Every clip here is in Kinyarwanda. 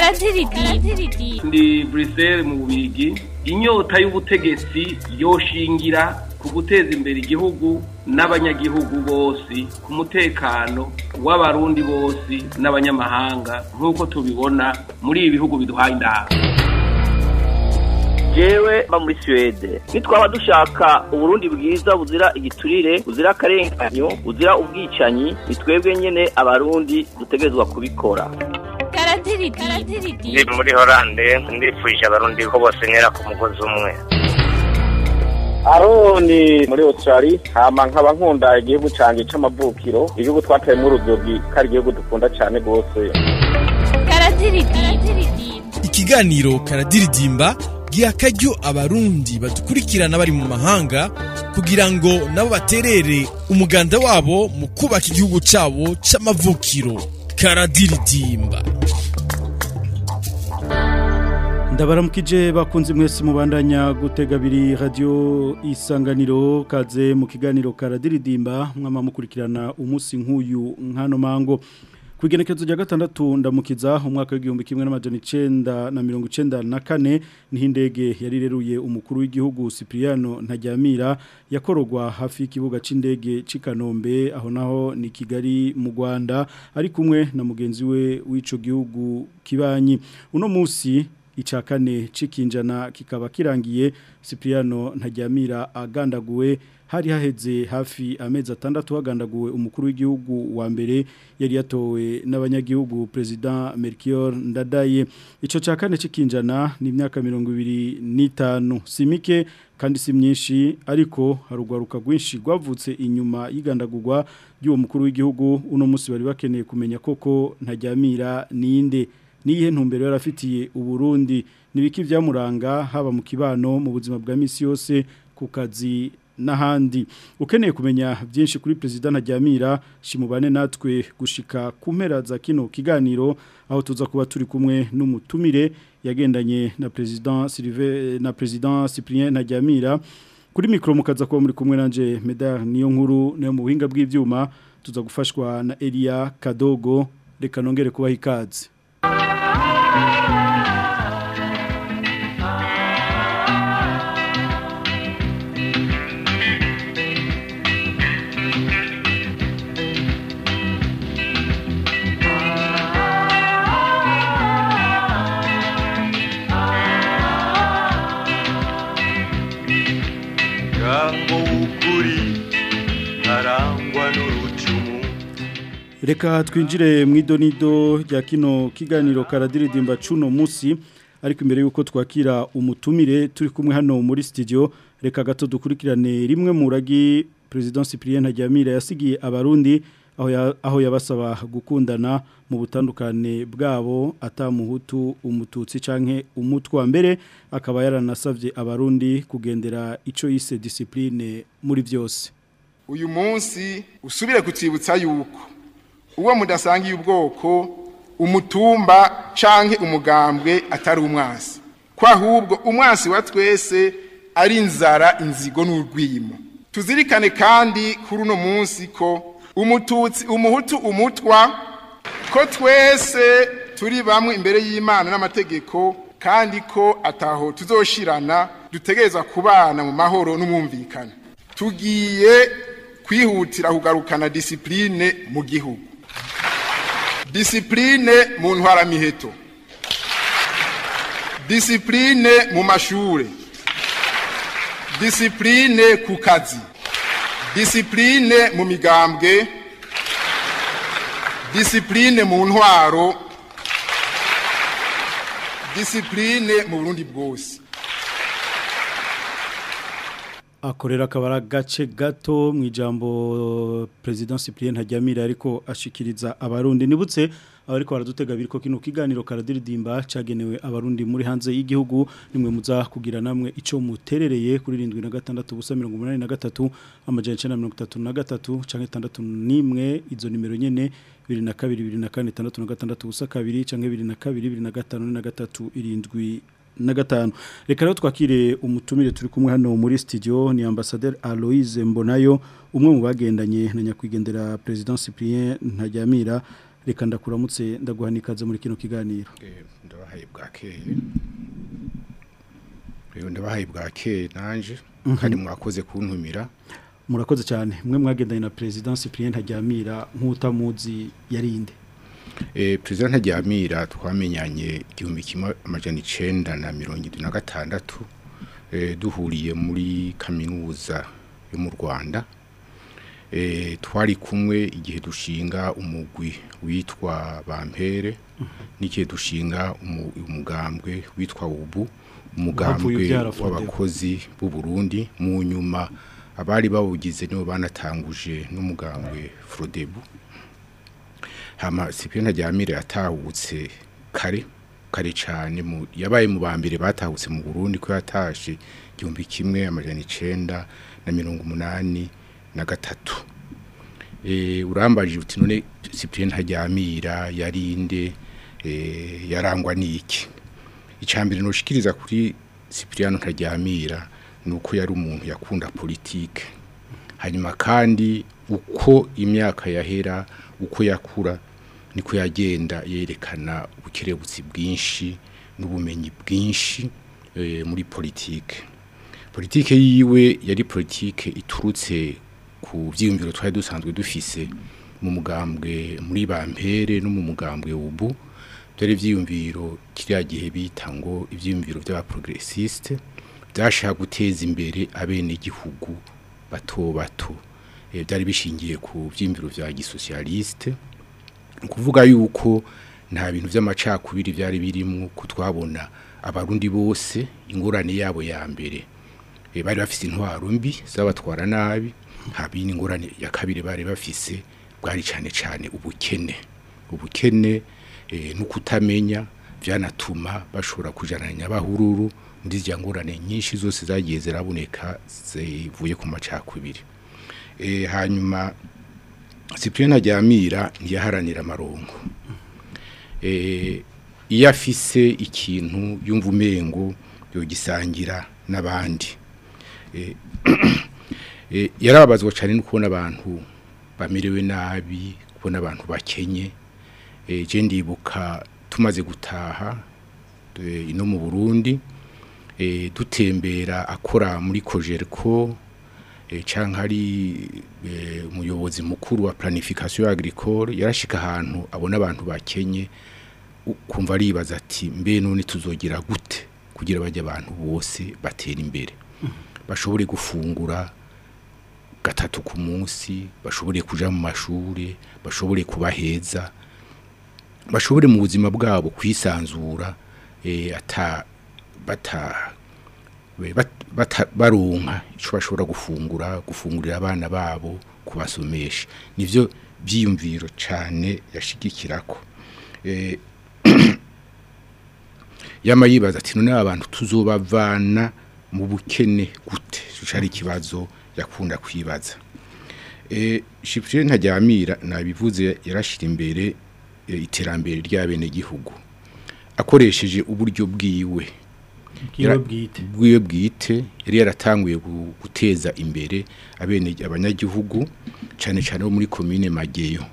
Ndi Bruxelles mu Bubirigi, inyota y'ubutegetsi yoshingira ku guteza imbere igihugu n'abanyagihugu bose, ku mutekano w'abarundi bose n'abanyamahanga nk'uko tubibona muri ibi bihugu biduhaye indaro. Jewe ba muri Swede nitwaba dushaka uburundi bwiza buzira igiturire, buzira akarenganyo, buzira ubwicanyi, nitwebwe nyene abarundi dutegezwa kubikora. Ndi muri Hollande, ndifuje abarundi ko bose nera ku mugozi umwe. Aroni muri Australia, hama nkaba nkunda igihugu canje c'amavukiro, igihugu twataye mu rubyogi kari igihugu dukunda cyane gose. Ikiganiro karadiridimba giha akaryo abarundi badukurikirana bari mu mahanga kugira ngo nabo baterere umuganda wabo mu kubaka igihugu cabo c'amavukiro. Karadiridimba. Ndabaramukije bakunze mwese mubandanya gutega biri radio Isanganiro, kaze mu kiganiro karadiridimba mwama mukurikirana umunsi nk'uyu nkano mango. Kugenekezo rya gatandatu ndamukiza umwaka w'igihumbi kimwe n'amajana 1994 niho indege yarireruye umukuru w'igihugu Cipriano Ntaryamira yakorogwa hafi y'ikibuga c'indege c'Ikanombe, aho naho ni Kigali mu Rwanda, ari kumwe na mugenzi we w'ico gihugu kibanyi. Uno musi icakane cikinjana kikaba kirangiye Cipriano Ntaryamira agandaguwe. Hari haheze hafi amezi 6 hagandaguwe umukuru w'igihugu wa mbere yari yatowe n'abanyagihugu President Melchior Ndadaye. Ico cakane cikinjana ni imyaka 25, simike kandi si myinshi, ariko harugwaruka rwinshi rwavutse inyuma y'igandagurwa ry'uwo mukuru w'igihugu. Uno musi bari bakeneye kumenya koko Ntaryamira ninde, nihe ntumbero yarafitiye uburundi, nibiki vyamuranga haba mu kibano, mu buzima bwa misi yose, ku kazi n'ahandi. Ukeneye kumenya byinshi kuri President Ntaryamira, shimubane natwe gushika ku mpera za kino kiganiro, aho tuza kuba turi kumwe n'umutumire yagendanye na President Cyprien Ntaryamira. Kuri mikro mukaza kuba muri kumwe nanje Medar niyo nkuru nayo mu buhinga bw'ivyuma, tuza gufashwa na Elia Kadogo. Reka nongere kubaha ikaze. Reka twinjire mu idonido rya kino kiganiro karadiridimba cuno musi, ariko imbere yuko twakira umutumire turi kumwe hano muri studio, reka gato dukurikirane rimwe mu ragi President Cyprien Ntaryamira yasigiye abarundi, aho yabasaba gukundana mu butandukane bwabo, atamuhutu umututsi canke umutwa. Mbere akaba yaranasavye abarundi kugendera ico yise discipline muri byose. Uyu munsi usubire kutsibutsa yuko uwo mudasangiye ubwoko, umutumba canke umugambwe atari umwasi, kwa ahubwo umwasi wa twese ari inzara, inzigo n'urwimo. Tuzirikane kandi kuri uno munsi ko umututsi, umuhutu, umutwa, ko twese turi bamwe imbere y'Imana n'amategeko, kandi ko ataho tuzoshirana, dutegereza kubana mu mahoro n'umwumvikane. Tugiye kwihutira kugarukana discipline mu gihugu, discipline mu ntwara miheto, discipline mu mashure, discipline ku kazi, discipline mu migambwe, discipline mu ntwaro, discipline mu Burundi bwose. Akorera kabara gace gato mu ijambo President Cyprien Ntaryamira ariko ashikiriza abarundi. Nibutse abariko baradutega biriko kino kiganiro karadiridimba cagenewe abarundi muri hanze y'igihugu, nimwe muza kugira namwe ico muterereye kuri 7683 amajana 933 canke 61 izo nimero nyene 2224 canke 2225 na5 reka rero twakire umutumire turi kumwe hano muri studio ni Ambassadeur Aloise Mbonayo, umwe mu bagendanye na nyakwigendera President Cyprien Ntaryamira. reka ndakuramutse ndaguhanikaze muri kino kiganiro. Ndabahaye bwakeye nanje kandi mwakoze kuntumira. Murakoze cyane mwe mwagendanye na President Cyprien Ntaryamira nk'utamuzi yarinde. President Ntaryamira twamenyanye 1976 duhuriye muri kaminuza yo mu Rwanda. Twari kumwe igihe dushinga umugwi witwa Bampere n'igihe dushinga umugambwe witwa Ubu, umugambwe w'abakozi b'u Burundi. Mu nyuma abari bawugize nibo banatanguje n'umugambwe Frodebu. Hama Cyprien Ntaryamira yatahutse kare cyane yabaye mu bambere batahutse mu Burundi ko yatashe 1983. Urambaje uti none Cyprien Ntaryamira yarinde yarangwa niki? Icambere no shikiriza kuri Cyprien Ntaryamira nuko yari umuntu yakunda politike. Hanyuma kandi uko imyaka yahera uko yakura niko yagenda yerekana ubukerebutsi bwinshi n'ubumenyi bwinshi muri politike. Politike yiwe yari politike iturutse ku vyiyumviro twari dusanzwe dufise mu mugambwe muri Bampere no mu mugambwe Ubu. Byari vyiyumviro kiriya gihe bita ngo ivyiyumviro by'abaprogressiste byashaka guteza imbere abene gihugu bato. Byari bishingiye ku vyiyumviro vya gisocialiste, kuvuga yuko nta bintu by'amacakubiri byari birimo kutwabona abarundi bose ingorane yabo ya mbere bari bafise intwaro mbi zabatwara nabi. Habini ingorane ya kabiri bari bafise bwari cyane ubukene no kutamenya byanatuma bashobora kujananya abahururu muri zya ngorane nyinshi zose zagiye ziraboneka zivuye ku macakubiri. Hanyuma Cyprien Ntaryamira ntiyaharanira amarongo. Iyo afise ikintu yumva umengo yogisangira n'abandi. Yarabazwa cyane no kubona abantu bamerewe nabi, kubona abantu bakenye. Je ndibuka tumaze gutaha ino mu Burundi dutembera akora muri Cogerco canke ari umuyobozi mukuru wa planification agricole. Yarashika ahantu abona abantu bakenye kumva aribaza ati mbe none tuzogira gute kugira bajya abantu bose batera imbere, bashobore gufungura gatatu ku munsi, bashobore kuja mu mashuri, bashobore kubaheza, bashobore mu buzima bwabo kwisanzura baronka ico bashobora gufungurira abana babo, kubasomesha. Nivyo byiyumviro cyane yashigikirako. Yama yibaza ati none abantu tuzobavana mu bukene gute? Cari kibazo yakunda kwibaza. Cyprien Ntaryamira nabivuze yarashira imbere iterambere ry'abene gihugu akoresheje uburyo bwiwe bwite. Yari yaratanguye guteza imbere abanyagihugu cyane bo muri commune Mageyo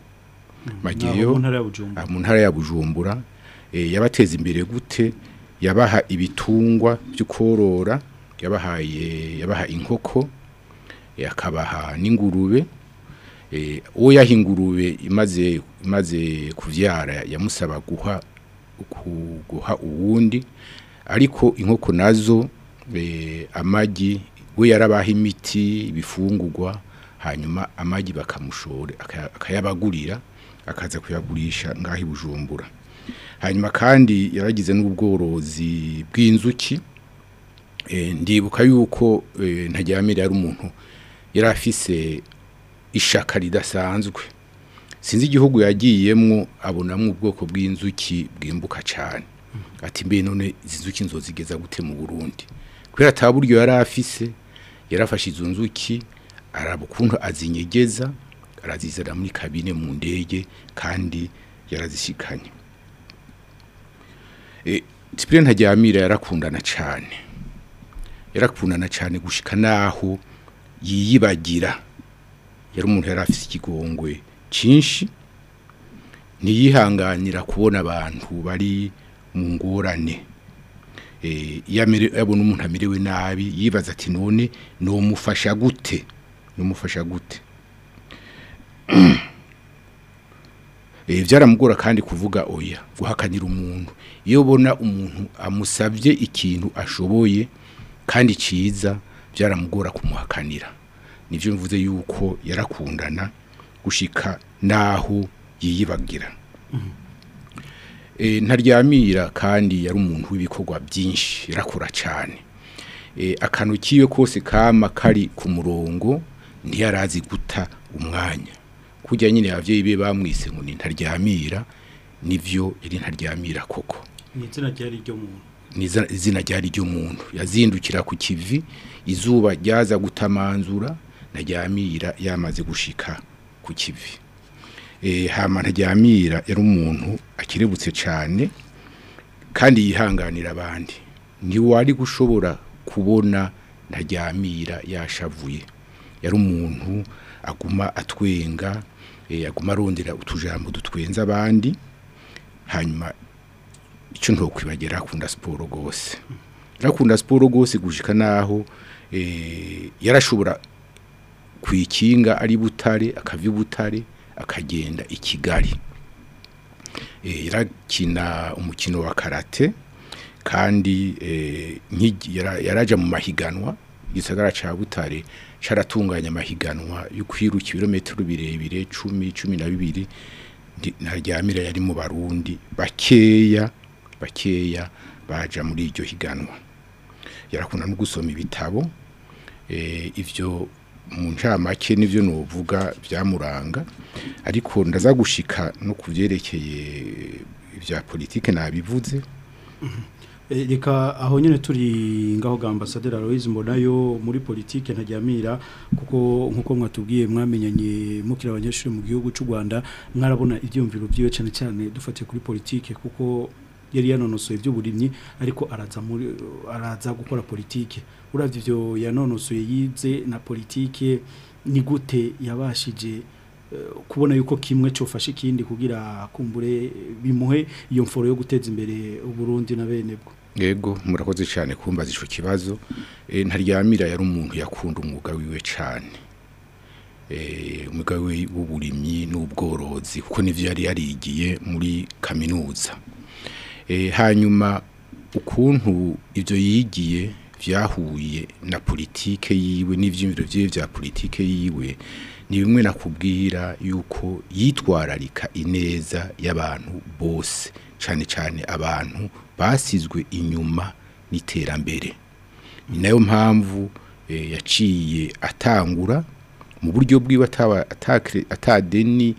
mu ntara ya Bujumbura. Yabateza imbere gute? Yabaha ibitungwa byo korora, yabaha inkoko, yakabaha n'ingurube. Uwo yahingurube imaze kuvyara yamusaba guha uwundi, ariko inkoko nazo amagi we yarabaha imiti, ibifungurwa, hanyuma amagi bakamushore akayabagurira akaza kuyagurisha ngahi Bujumbura. Hanyuma kandi yaragize n'ubworozi bw'inzuki. Ndibuka yuko Ntaryamira yari umuntu yarafise ishaka ridasanzwe. Sinzi igihugu yagiyemwo abonamwe ubwoko bw'inzuki bwimbuka cyane. Ati mbe none izinzuki nzozigeza gute mu Burundi? Kubera taburyo yarafise, yarafashe izo nzuki arabukuntu azinyegeza, arazizana muri kabine mu ndege kandi yarazishikanye. Cyprien Ntaryamira yarakundana cyane gushika naho yiyibagira. Yari umuntu yarafise ikigongwe cinshi, ntiyihanganira kubona abantu bari mu ngorane yabona umuntu amerewe nabi yibaza ati none nomufasha gute byaramugora kandi kuvuga oya guhakanira umuntu iyo ubona umuntu amusabye ikintu ashoboye kandi ciza byaramugora kumuhakanira nivyo mvuze yuko yarakundana gushika naho yiyibagira ntaryamira kandi yari umuntu w'ibikorwa byinshi yarakora cyane akantu kiwe kose kama kari ku murongo ntiyarazi guta umwanya kujya nyine abavyeyi be bamwise ngo ni ntaryamira nivyo yari ntaryamira koko izina ryari ryo muntu yazindukira ku kivi izuba ryaza gutamanzura ntaryamira yamaze gushika ku kivi hama ntaryamira yari umuntu akirebutse cyane kandi yihanganira abandi ntiwari gushobora kubona ntaryamira yashavuye yari umuntu aguma atwenga aguma arondera utujambo dutwenza abandi hanyuma icyo ntokwibagera akunda siporo gose arakunda siporo gose gushika naho yarashobora kwikinga ari Butare akava Butare akagenda i Kigali yarakina umukino wa karate kandi yaraja mu mahiganwa gisagara ca Butare caratunganya amahiganwa yo kwiruka ibirometero birebire 10-12 ntaryamira yari mu Barundi bakeya baja muri iryo higanwa yarakunda no gusoma ibitabo ivyo mu ncamake nivyo novuga byamuranga ariko ndaza gushika no kuvyerekeye ivya politike nabivuze reka aho nyene turi ngaho ga ambassadeur Aloys Mbonayo muri politike ntaryamira kuko nkuko mwatubwiye mwamenyanye mukira abanyeshuri mu gihugu cy'u Rwanda mwarabona ivyumviro byiwe cyane cyane dufatiye kuri politike kuko yari yanonosoye iby'uburimyi ariko araza gukora politike uravye ivyo yanonosoye yize na politike ni gute yabashije kubona yuko kimwe cyofasha ikindi kugira kumbure bimuhe iyo mforo yo guteza imbere uburundi na bene bwo yego murakoze cyane kumbaza ico kibazo ntaryamira yari umuntu yakunda umwuga wiwe cyane umwuga w'uburimyi n'ubworozi kuko nivyo yari yarigiye muri kaminuza hanyuma ukuntu ivyo yigiye vyahuye na politike yiwe n'ivyimviro vyiwe vya politike yiwe ni bimwe nakubwira yuko yitwararika ineza y'abantu bose cyane cyane abantu basizwe inyuma n'iterambere ni nayo mpamvu yaciye atangura mu buryo bwiwe atadeni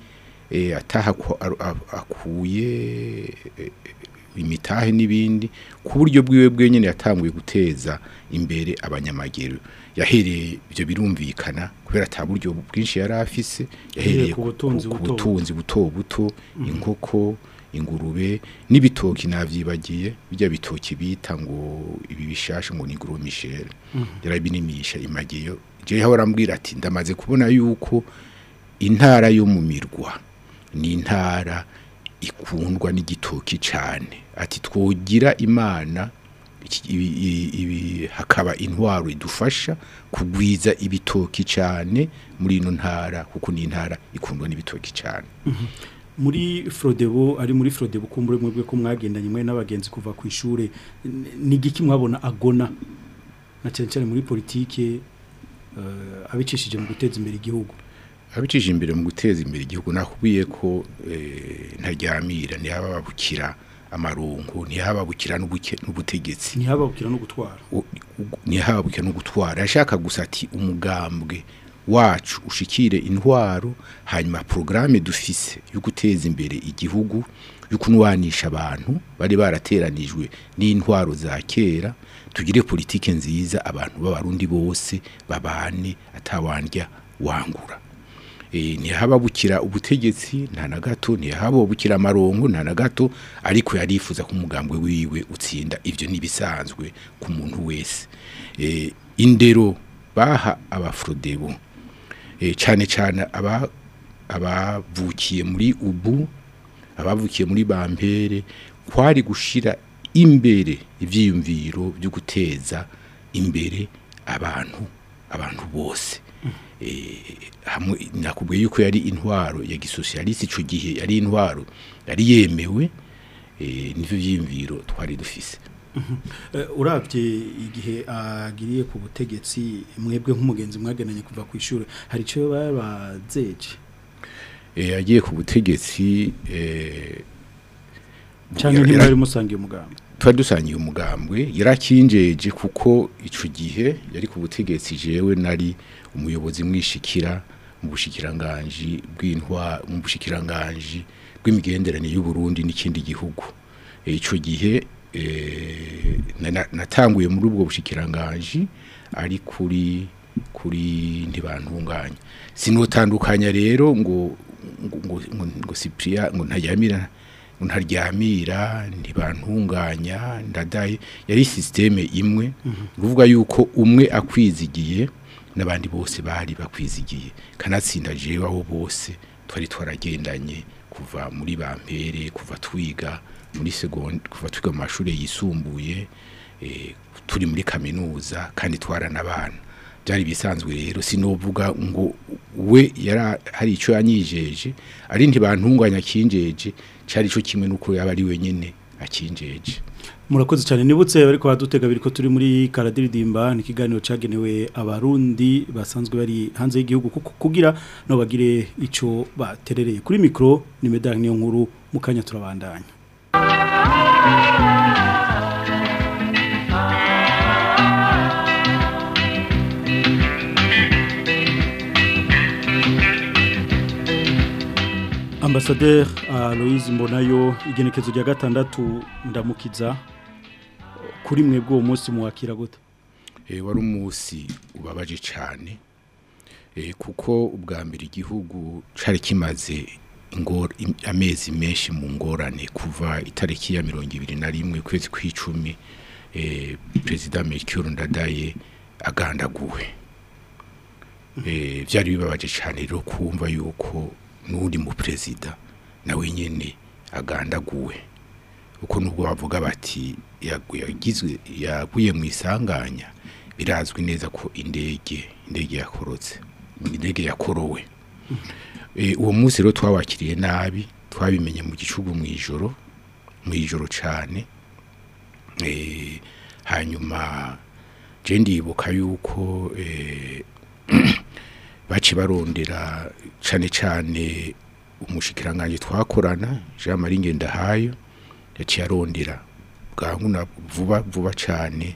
akuye imitahe n'ibindi ku buryo bwiwe bwenyene yatanguye guteza imbere abanyamagero yahereye ibyo birumvikana kubera ata buryo bwinshi yari afise yahereye ku butunzi buto inkoko ingurube n'ibitoki navyibagiye bijya bitoki bita ngo ibi bishasha ngo ni gros Michel yarabinimisha imagiyo je yarambwira ati ndamaze kubona yuko intara yo mu mirwa ni intara ikundwa n'igitoki cyane ati twogira imana hakaba intwaro idufasha kugwiza ibitoki cyane muri ino ntara kuko ni intara ikundwa n'ibitoki cyane muri Frodebo ari muri Frodebo kumbure mwebwe ko mwagendanye mwe n'abagenzi kuva ku ishure ni giki mwabona agona na cyane muri politike abicishije mu guteza imbere igihugu abicishije imbere mu guteza imbere igihugu nakubwiye ko ntaryamira ni hababukira amarongo ni hababukira n'ubutegetsi ni hababukira no gutwara ni hababukira no gutwara yashaka gusa ati umugambwe wacu ushikire intwaro hanyuma programme dufise yo guteza imbere igihugu yo kunwanisha abantu bari barateranijwe n'intwaro za kera tugire politike nziza abantu b'abarundi bose babane atawandya wangura ntihababukira ubutegetsi nta na gato ntihababukira amarongo nta na gato ariko yarifuza ko umugambwe wiwe utsinda ivyo nibisanzwe ku muntu wese indero baha abafrodebo cyane cyane abavukiye muri ubu abavukiye muri Bampere kwari gushira imbere ivyiyumviro byo guteza imbere abantu bose hamwe nakubwiye yuko yari intwaro ya gisocialiste ico gihe yari intwaro yari yemewe nivyo vyiyumviro twari dufise. Uravye igihe agiriye ku butegetsi mwebwe nk'umugenzi mwagenanye kuva ku ishure hari ico babazeje agiye ku butegetsi cyane ntimwari musangiye umugambwe twari dusangiye umugambwe yarakinjeje kuko ico gihe yari ku butegetsi jewe nari umuyobozi mwishikira mu bushikiranganje mu bushikiranganje bw'imigenderanire y'u Burundi n'ikindi gihugu ico gihe natanguye muri ubwo bushikiranganje ari kuri ntibantunganya sinotandukanya rero ngo Cyprien ngo ntaryamira ntibantunganya ndadaye yari systeme imwe ruvuga yuko umwe akwizigiye n'abandi bose bari bakwizigiye kanatsinda jewe aho bose twari twaragendanye kuva muri Bampere kuva twiga muri kuva twiga mu mashuri yisumbuye turi muri kaminuza kandi twaranabana byari bisanzwe rero sinovuga ngo we yara hari ico yanyijeje ari ntibantunganya kinjeje cyari ico kimwe nuko yaba ari wenyene akinjeje. Murakoze cyane nibutse bariko badutega biriko turi muri karadiridimba ni kiganiro cagenewe abarundi basanzwe bari hanze y'igihugu kugira no bagire ico baterereye kuri micro ni Medal niyo nkuru mukanya turabandanya. Ambassadeur Aloise Mbonayo igenekezo rya gatandatu ndamukiza kuri mwebwe uwo munsi muwakira gute wari umunsi ubabaje cyane kuko ubwa mbere igihugu cari kimaze amezi menshi mu ngorane kuva itariki ya 21 kwezi kw'icumi President Melchior Ndadaye agandaguwe byari bibabaje cyane rero kumva yuko n'undi mu president nawe nyene agandaguwe uko nubwo bavuga bati yaguye mu isanganya birazwi neza ko indege yakorotse indege yakorowe uwo munsi rero twawakiriye nabi twabimenye mu gicugu mu ijoro cyane hanyuma je ndibuka yuko baci barondera cyane umushikiranganje twakorana Jean Marie Ngendahayo yaciye arondera bwankuna vuba cyane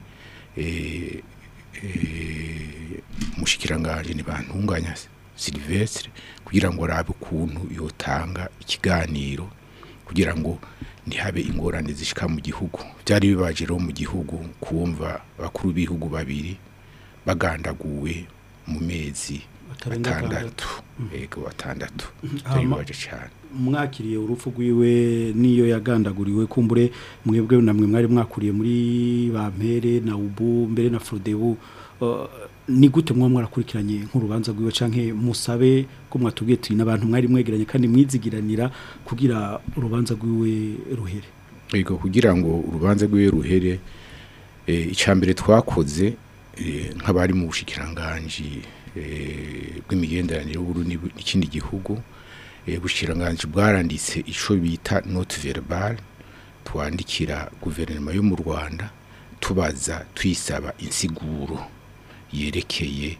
umushikiranganje ntibantunganya Sylvestre kugira ngo arabe ukuntu yotanga ikiganiro kugira ngo ntihabe ingorane zishika mu gihugu byari bibaje rero mu gihugu kumva bakuru b'ibihugu babiri bagandaguwe mu mezi batandatu batandatu bibaje cyane mwakiriye urupfu rwiwe niyo yagandaguriwe kumbure mwebwe namwe mwari mwakuriye muri Bampere na Ubu mbere na Frodebu ni gute mwarakurikiranye nk'urubanza rwiwe canke musabe ko mwatubwiye turi n'abantu mwari mwegeranye kandi mwizigiranira kugira urubanza rwiwe ruhere yego kugira ngo urubanza rwiwe ruhere icambere twakoze nk'abari mu bushikiranganje bw'imigenderanire y'Uburundi n'ikindi gihugu bushikiranganje bwaranditse ico bita note verbale twandikira guverinoma yo mu Rwanda tubaza twisaba insiguro yerekeye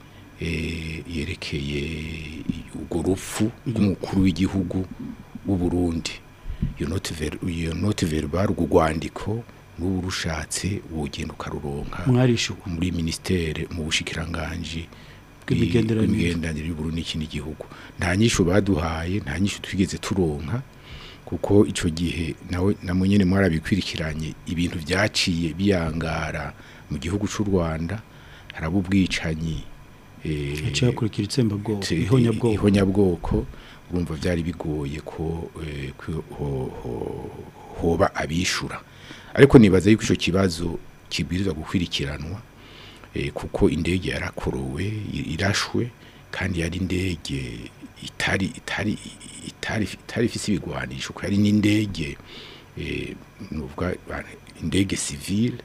urwo rupfu rw'umukuru w'igihugu w'u Burundi iyo note verbale urwandiko n'ubu rushatse wogenda ukaruronka muri ministere mu bushikiranganje bw'imigenderanire y'u Burundi n'ikindi gihugu nta nyisho baduhaye nta nyisho twigeze turonka kuko ico gihe namwe nyene mwarabikwirikiranye ibintu byaciye biyangara mu gihugu c'u Rwanda harabo ubwicanyi cyakurikira itsembabwoko ihonyabwoko urumva byari bigoye ko hoba abishura ariko nibaza yuko ico kibazo kibwirizwa gukwirikiranwa kuko indege yarakorowe irashwe kandi yari indege itari ifise ibigwanisho ko yari n'indege nuvuga indege civile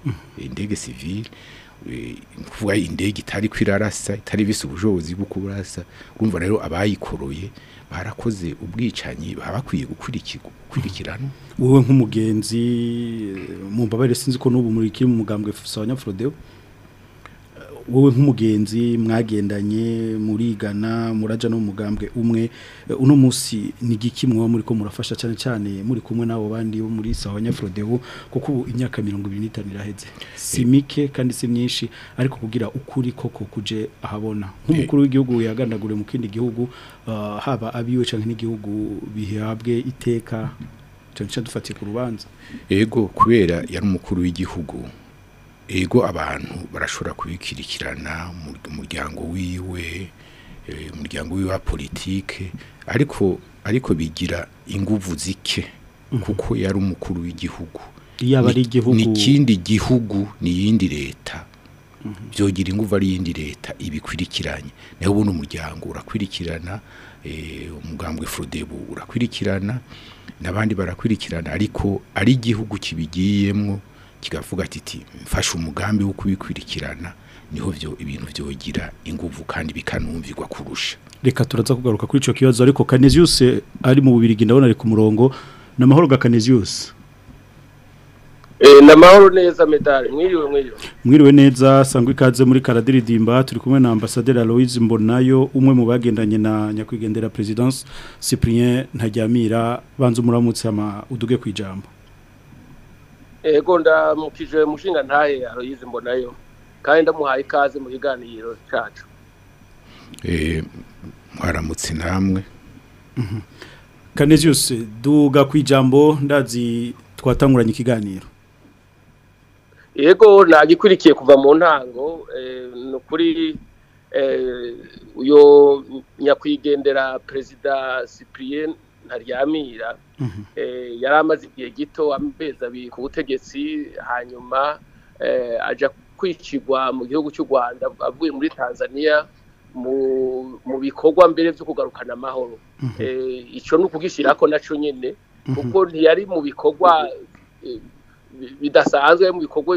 kuvuga indege itari kwirarasa itari bise ubushobozi bwo kurasa urumva rero abayikoroye barakoze ubwicanyi bakwiye gukurikirana. Wowe nk'umugenzi mu mbabare sinzi ko n'ubu muri kiri mu mugambwe Sawanya Frodeo, wowe nk'umugenzi mwagendanye murigana muraja no mugambwe umwe, uno musi ni giki mwa muri ko murafasha cyane cyane muri kumwe nabo bandi bo muri Sawanya Frodeo, kuko ubu imyaka 25 iraheze si mike kandi si myinshi, ariko kugira ukuri koko kuje ahabona nk'umukuru w'igihugu yagandagure mu kindi gihugu, haba abiwe canke n'igihugu bihabwe iteka cyane dufatiye ku rubanza. Ego kubera yari umukuru w'igihugu, ego abantu barashobora kubikirikirana mu muryango wiwe wa politike, ariko bigira inguvu zike kuko yari umukuru w'igihugu. Yaba ari igihugu n'ikindi gihugu n'iyindi leta byogira inguvu ari yindi leta ibikwirikiranye, naho ubundi umuryango urakwirikirana, umugambwe Frodebu urakwirikirana n'abandi barakwirikirana, ariko ari igihugu kibigiyemwo kigavuga ati mfasha umugambi wo kubikwirikirana, niho ibintu byogira inguvu kandi bikanumvirwa kurusha. Reka turaza kugaruka kuri ico kibazo, ariko Canesius ari mu Bubirigi ndabona ari ku murongo. Namahoro ga Canesius. Namahoro neza medali mwiriwe neza, sangwe ikaze muri Karadiridimba. Turi kumwe na Ambassadeur Aloise Mbonayo, umwe mu bagendanye na nyakwigendera Presidence Cyprien Ntaryamira. Banza umuramutse uduge kwijambo. Ego ndamukije mushinga ntahe Aloise Mbonayo kandi ndamuhaye ikaze mu kiganiro cyacu. Mwaramutse namwe. Canesius duga kwijambo, ndazi twatanguranye ikiganiro. Ego nagikurikiye kuva mu ntango, nukuri uyo nyakwigendera President Cyprien Ntaryamira yari amaze igihe gito amezi abiri ku butegetsi, hanyuma aja kwicirwa mu gihugu cy'u Rwanda avuye muri Tanzania mu bikorwa mbere byo kugarukana amahoro. Ico n'ukugishirako naco nyene kuko ntiyari mu bikorwa bidasanzwe,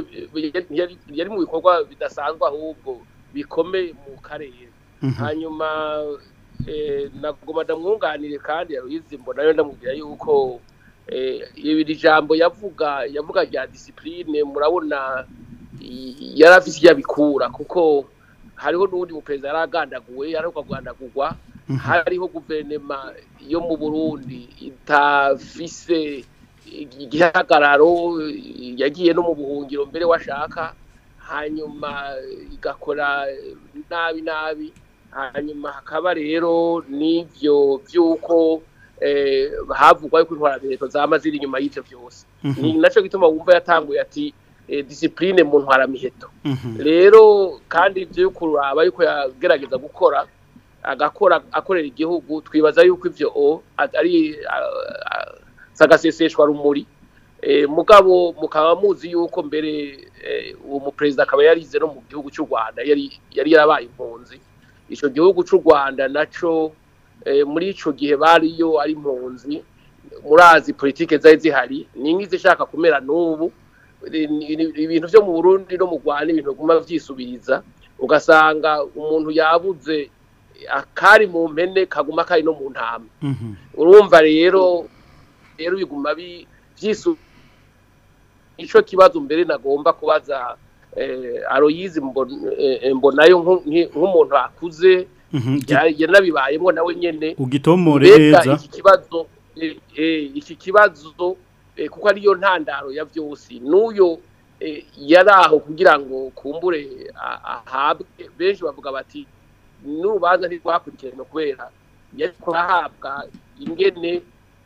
yari mu bikorwa bidasanzwe ahubwo bikomeye mu karere. Hanyuma nagoma ndamwunganire kandi Aloise Mbonayo ndamubwira yuko iri jambo yavuga rya discipline, murabona yarafise yabikura kuko hariho n'undi mu president yaragandaguwe, yaragwandagurwa, hariho guverinoma yo mu Burundi itafise igihagararo, yagiye no mu buhungiro mbere washaka, hanyuma igakora nabi, hanyuma hakaba rero n'ivyo vyuko havugwa yuko intwara leta zamazira inyuma y'ivyo byose. Ni naco gituma wumva yatanguye ati discipline mu ntwara miheto. Rero kandi ivyo kuraba yuko yagerageza agakora akorera igihugu, twibaza yuko ivyo ari sagaseseshwa rumuri. Mugabo mukaba muzi yuko mbere uwo mu president akaba yarize no mu gihugu cy'u Rwanda, yari yarabaye impunzi. Ico gihugu cy'u Rwanda naco muri ico gihe bariyo ari impunzi, murazi politike zari zihari ningize shaka kumera n'ubu. Ibintu byo mu Burundi no mu Rwanda ibintu guma vyisubiriza, ugasanga umuntu yabuze akari mu mpene kaguma kari no mu ntama. Urumva rero biguma vyisu. Ico kibazo mbere nagomba kubaza Aloise Mbonayo nk'umuntu akuze yanabibayemo nawe nyene ugitomore neza iki kibazo kuko ariyo ntandaro ya vyose n'uyo yaraho kugira ngo kumbure ahabwe. Benshi bavuga bati n'urubanza ntirwakurikirana kubera yariko ahabwa ingene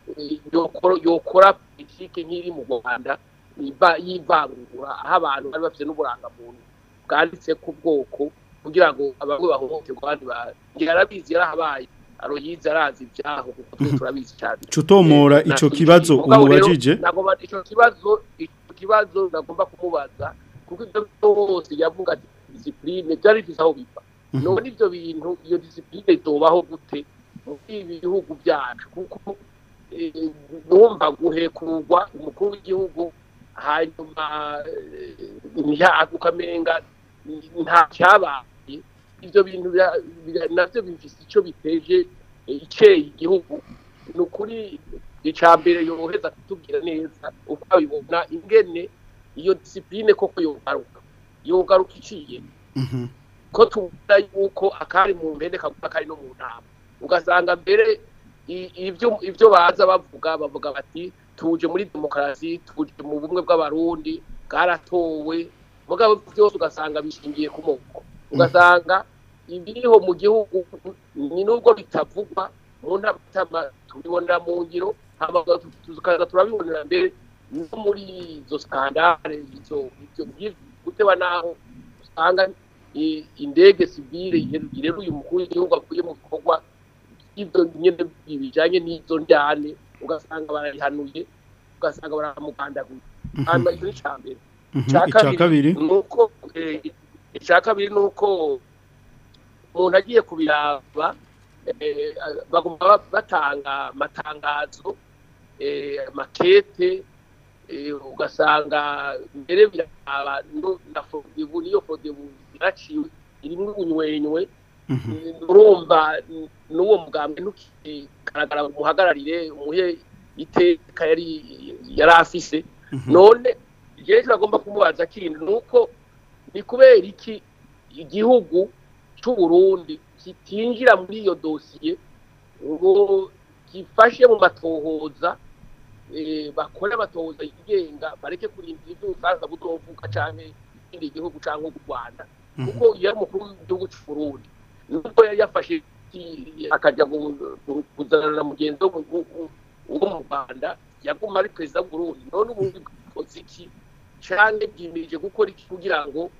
yokora politike nk'iri mu Rwanda yivangura, aho abantu bari bafite n'uburangamuntu bwanditse ku bwoko kugira ngo abamwe bahohoterwe abandi yarabizi, yarahabaye. Aloise arazi ibyaho kuko turabizi cyane. Cutomora ico kibazo umubajije. Ico kibazo nagomba kumubaza kuko ibyo byose yavuga discipline byari bisaho bipa. none ibyo bintu iyo discipline itobaho gute muri ibi bihugu byacu kuko numva guhekurwa umukuru w'igihugu hanyuma ukamenga nta cyabaye ibyo bintu navyo bifise icyo biteje iceye igihugu ni ukuri icambere yoheza kutubwira neza uko abibona ingene iyo discipline koko yogaruka iciye ko tubona yuko akari mu mpende kaguta kari no mu ntama ugasanga mbere ibyo baza bavuga bati tuje muri demokarasi tuje mu bumwe bw'abarundi bwaratowe mugabo byose ugasanga bishingiye ku moko ugasanga ibiriho mu gihugu ni nubwo bitavugwa mu ntama tubibonera mu ngiro tukaza turabibonera mbere no muri izo skandale ibyo guteba naho usanga indege sivile rero uyu mukuru w'igihugu akuye mu bikorwa ibyo nyene bijanye n'izo njyane ugasanga barayihanuye ugasanga baramugandaguye hanyuma icyo ni icambere icya kabiri ni uko umuntu agiye kubiraba bagomba batanga amatangazo makete ugasanga mbere biraba na fodebu niyo fodebu iraciwe irimo ubunywenywe urumva n'uwo mugambwe ntukigaragara umuhagararire umuhe iteka yari afise none igihe kiragomba kumubaza kindi nuko ni kubera iki igihugu cy'u Burundi kitinjira muri iyo dosiye ngo gifashe mu matohoza bakora amatohoza yigenga bareke kurindira ibyo usanzwe butovuga cyane ikindi gihugu cyangwa u Rwanda kuko iyo umukuru w'igihugu cy'u Burundi nubwo yari yafashe akajya kuzana na mugenzi wo mu Rwanda yaguma ari perezida w'u Burundi none ubundi bwose iki cyane byimirije gukora iki kugira ngo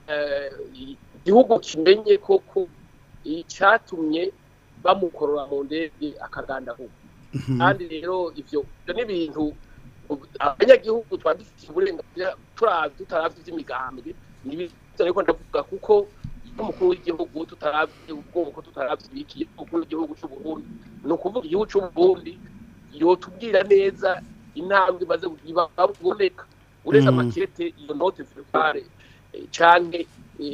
igihugu kimenye koko icyatumye bamukorora mu ndege akagandahuka kandi rero ivyo ni ibintu abanyagihugu twandikira uburenganzira tutaravye iby'imigambi n'ibyo ariko ndavuga kuko umukuru w'igihugu tutaravye ubwoko tutaravye ibikiye umukuru w'igihugu cy'u Burundi no kuvuga igihugu cy'u Burundi yotubwira neza intambwe maze baboneka uretse amakete iyo note verbale canke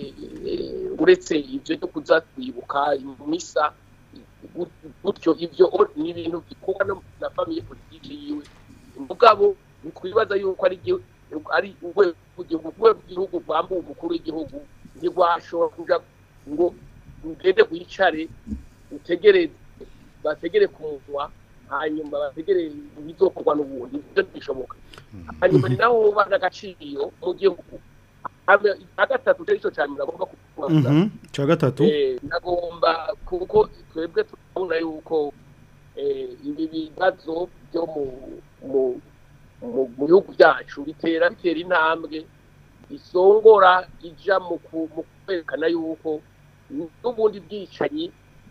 uretse ivyo cyo kuza kwibuka imisa gutyo ivyo ni ibintu bikorwa na famille politique yiwe mugabo nikwibaza yuko ari urwego rwambuye umukuru w'igihugu ntigwashobora kuja ngo ngende kwicare bategere kumuvwa hanyuma bategere bizokorwa n'ubundi ibyo bishoboka hanyuma ni naho bana agaciro mu gihugu gatatu cyo cyane nagomba kuvuga cya gatatu nagomba kuko twebwe turabona yuko ibi bibazo byo mu bihugu byacu bitera intambwe isongora ija mu kwerekana yuko n'ubundi bwicanyi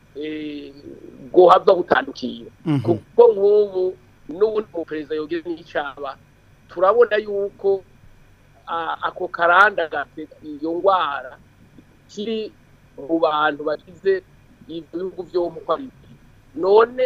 bwo hava butandukiye kuko nk'ubu n'ubundi mu perezida yogeze n'icaba turabona yuko ako karanda gafite iyo ngwara kiri mu bantu bagize ibihugu byo mu kwabiri none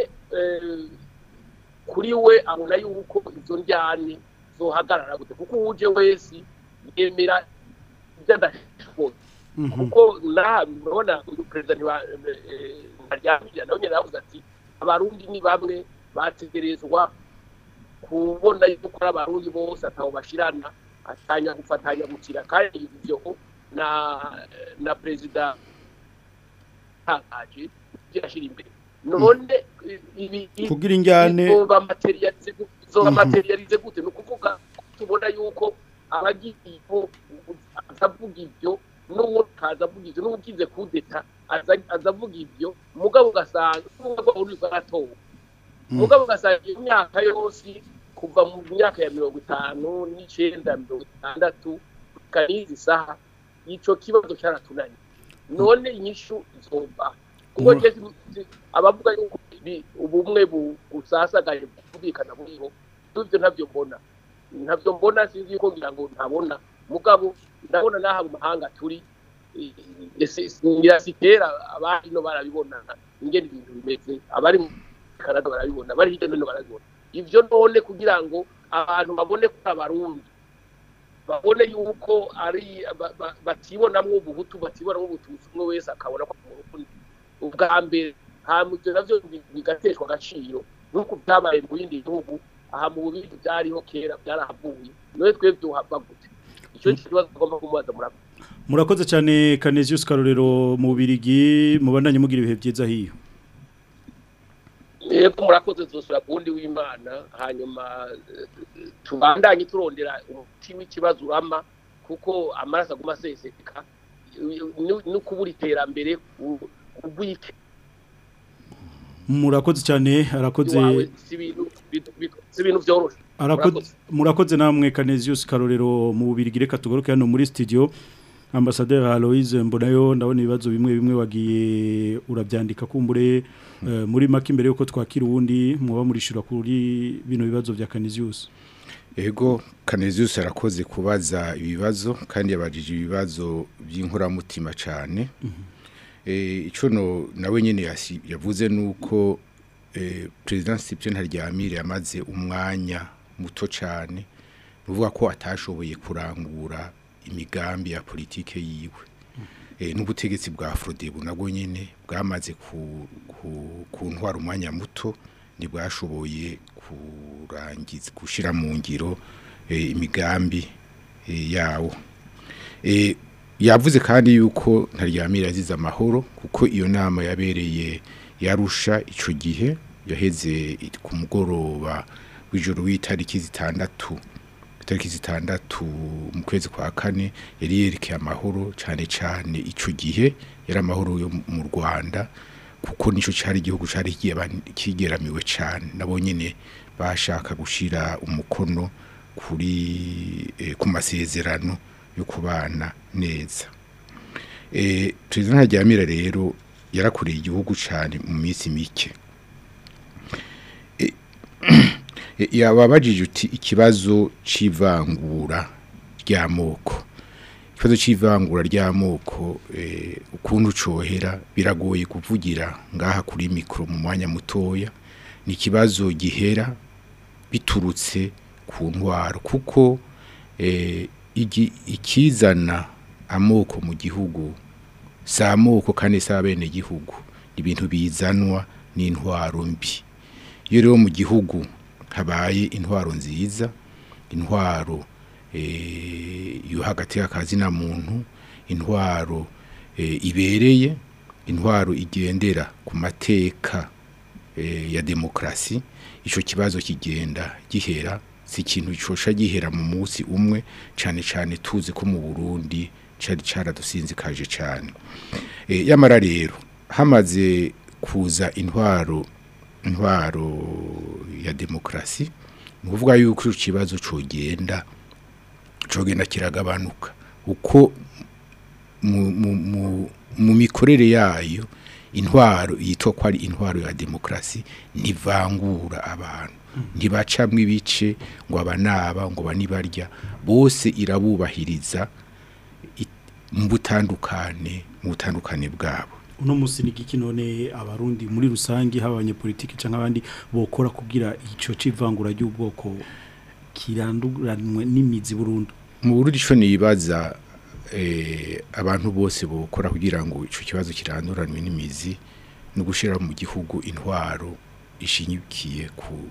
kuri we abona yuko izo njyane zohagarara gute kuko uje wese yemera ibyo adashoboye kuko urabona uyu perezida ntibaryamira nawe nyine yavuze ati abarundi ni bamwe bategerezwa kubona yuko ari abarundi bose ataho bashirana atanya gufatanya gukira kandi ibyo na perezida hakaje byashira imbere none ibi kugira injyane zo materialize gute no kuvuga tubona yuko abagiye azavuga ibyo n'uwo kazavuga ibyo n'ugize kudeta azavuga ibyo mugabo gasanga mugabo uri bwatowe mugabo gasanga imyaka yose kuva mu myaka ya 59 60 kanizi saha ico kibazo cyaratunanye none inyishu izomba kuko abavuga yuko ubumwe busasagaye kubikana buriho ibyo ntabyo mbona sinzi yuko ngira ngo ntabona mugabo ndabona naha mu mahanga turi nyirasitera abari no barabibona ingene ibintu bimeze abari mu Canada barabibona bari hirya no hino barabibona ivyo none kugira ngo abantu babone ko abarundi babone yuko ari batibonamwo ubuhutu batibonamwo ubututsi umwe wese akabona ko ubwa mbere hamuje navyo bigateshwa agaciro nuko byabaye mu bindi bihugu aha mu bubiri byariho kera byarahavuye none twebwe uhava gute icyo kibazo tugomba kumubaza murakoze cyane Canesius Karorero mu Birigi mubandanye mugira ibihe byiza hiyo yego murakoze zosura kundi w'Imana hanyuma tubandanye turondera umuti w'ikibazo urama kuko amaraso aguma aseseka no kubura iterambere ubwike murakoze cyane arakoze ibintu byoroshe murakoze namwe Canesius Karorero mu Birigi reka tugaruke hano muri studio Ambassadeur Aloise Mbonayo ndabona ibibazo bimwe wagiye urabyandika kumbure muri make imbere yuko twakira uwundi muba murishura kuri bino bibazo bya Canesius. Ego Canesius arakoze kubaza ibibazo kandi yabajije ibibazo by'inkoramutima cyane. Ico nawe nyene yavuze nuko President Cyprien Ntaryamire yamaze umwanya muto cyane uvuga ko atashoboye kurangura imigambi ya politike yiwe n'ubutegetsi bwa Afrodebu nabwo nyene bwamaze ku ntwara umwanya muto ntibwashoboye kurangiza gushira mu ngiro imigambi yawo yavuze kandi yuko Ntaryamira azize amahoro kuko iyo nama yabereye yarusha ico gihe yaheze ku mugoroba w'ijoro w'itariki zitandatu mu kwezi kwa kane yari yerekeye amahoro cyane ico gihe yari amahoro yo mu Rwanda kuko nico cyari igihugu cyari kigeramiwe cyane nabo nyene bashaka gushira umukono kuri ku masezerano yo kubana neza President Ntaryamira rero yarakoreye igihugu cyane mu minsi mike yababajije uti ikibazo c'ivangura ry'amoko ukuntu cohera biragoye kuvugira ngaha kuri mikro mu mwanya mutoya ni ikibazo gihera biturutse ku ntwaro kuko ikizana amoko mu gihugu samoko kandi sabene gihugu ibintu bizanwa n'intwaro mbi iyo rero mu gihugu habaye intwaro nziza intwaro yo hagati y'akazi na muntu intwaro ibereye intwaro igendera ku mateka ya demokrasi ico kibazo kigenda gihera si ikintu cosha gihera mu munsi umwe cyane tuzi ko mu Burundi cari caradusinzikaje cyane yamara rero hamaze kuza intwaro ya demokrasi nuvuga yuko ikibazo cogenda kiragabanuka uko mu mikorere yayo intwaro yitwa ko ari intwaro ya demokrasi ntivangura abantu ntibacamwe ibice ngo abanaba ngo banibarya bose irabubahiriza mu butandukane bwabo uno musi nigiki none abarundi muri rusangi habanye politiki canke abandi bokora kugira ico civangura ry'ubwoko kiranduranwe n'imizi burundu mu Burundi ico nibaza abantu bose bokora kugira ngo ico kibazo kiranduranwe n'imizi no gushira mu gihugu intwaro ishinyikiye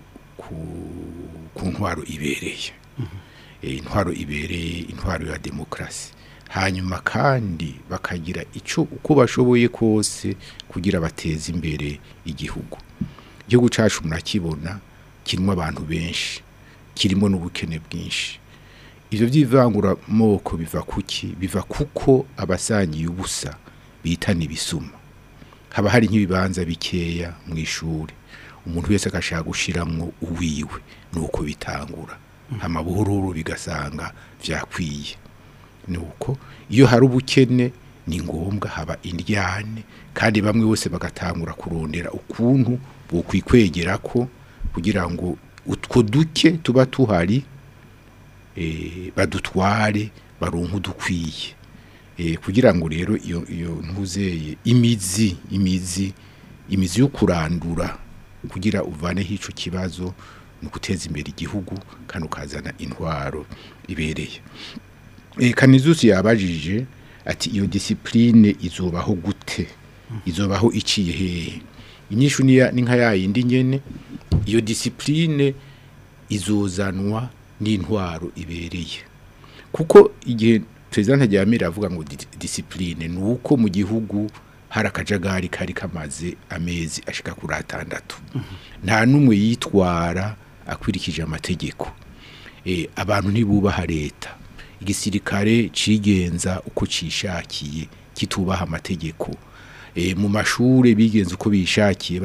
ku ntwaro ibereye intwaro ibereye intwaro ya demokrasi hanyuma kandi bakagira ico uko bashoboye kose kugira bateze imbere igihugu cacu murakibona kirimo abantu benshi kirimo n'ubukene bwinshi ivyo vyivangura moko biva kuko abasangiye ubusa bitana ibisuma haba hari nk'ibibanza bikeya mu ishuri umuntu wese agashaka gushiramwo uwiwe nuko bitangura amabuhururu bigasanga vyakwiye nuko iyo hari ubukene ni ngombwa haba indyane kandi bamwe bose bagatangura kurondera ukuntu bokwikwegera ko kugira ngo utwo duke tuba tuhari badutware baronka dukwiye kugira ngo rero iyo ntuzeye imizi yo kurandura kugira uvaneho ico kibazo no guteza imbere igihugu kandi ukazana intwaro ibereye. Kanizusi yabajije ati iyo discipline izobaho gute, izobaho iciye hehe? Inyishu ni nka yayindi nyene, iyo discipline izozanwa n'intwaro ibereye. Kuko igihe President Ntaryamira avuga ngo discipline nuko mu gihugu hari akajagari kari kamaze amezi ashika kuri 6 nta numwe yitwara akwirikije amategeko, abantu ntibubaha leta, igisirikare cigenza uko cishakiye kitubaha amategeko, mu mashure bigenza uko bishakiye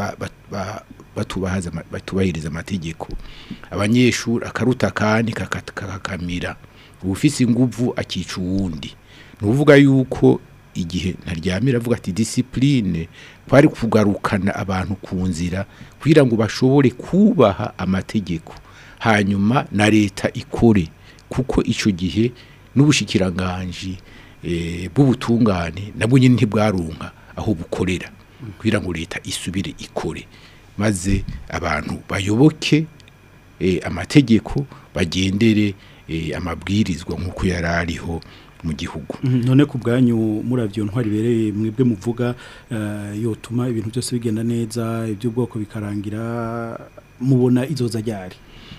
batubahiriza amategeko, abanyeshuri akaruta kandi kakakamira, ubufise inguvu akica uwundi. Nuvuga yuko igihe Ntaryamira avuga ati discipline kwari kugarukana abantu ku nzira kugira ngo bashobore kubaha amategeko, hanyuma na leta ikore, kuko ico gihe n'ubushikiranganje bw'ubutungane nabwo nyine ntibwarunka aho bukorera kugira ngo leta isubire ikore, maze abantu bayoboke amategeko, bagendere amabwirizwa nk'uko yarariho mu gihugu. None ku bwanyu muravyo ntwari bereye mwebwe muvuga yotuma ibintu byose bigenda neza, iby'ubwoko bikarangira, mubona izoza ryari?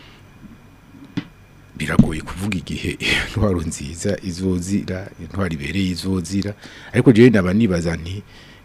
Biragoye kuvuga igihe intwaro nziza izozira, intwari bereye izozira, ariko je ndaba nibaza nti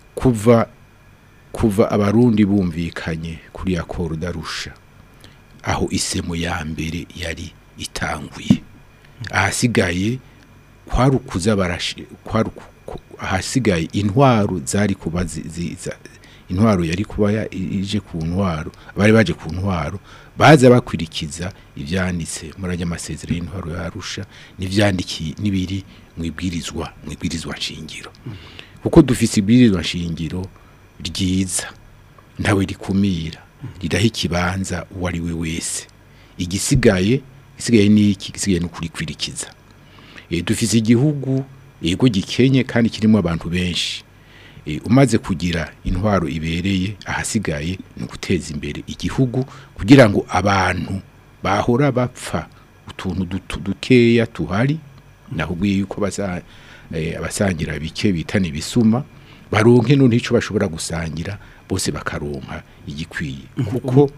kuva abarundi bumvikanye kuri akoro darusha aho isemo ya mbere yari itanguye, ahasigaye kwarukuza ahasigaye intwaro zari kuba intwaro yari kuba ije ku ntwaro, bari baje ku ntwaro baza bakwirikiza ivyanditse murajya amasezerano y'intwaro yarusha n'ivyandikiye nibiri mwibwirizwa nshingiro, kuko dufise ibwirizwa nshingiro ryiza ntawe rikumira, ridaha ikibanza uwari we wese. Igisigaye ni kurikwirikiza. Dufise igihugu yego gikenye kandi kirimo abantu benshi, umaze kugira intwaro ibereye, ahasigaye no guteza imbere igihugu kugira ngo abantu bahora bapfa utuntu dukeya tuhari, nahubwiye yuko abasangira bike bitana ibisuma baronke none ico bashobora gusangira bose bakaronka igikwiye, kuko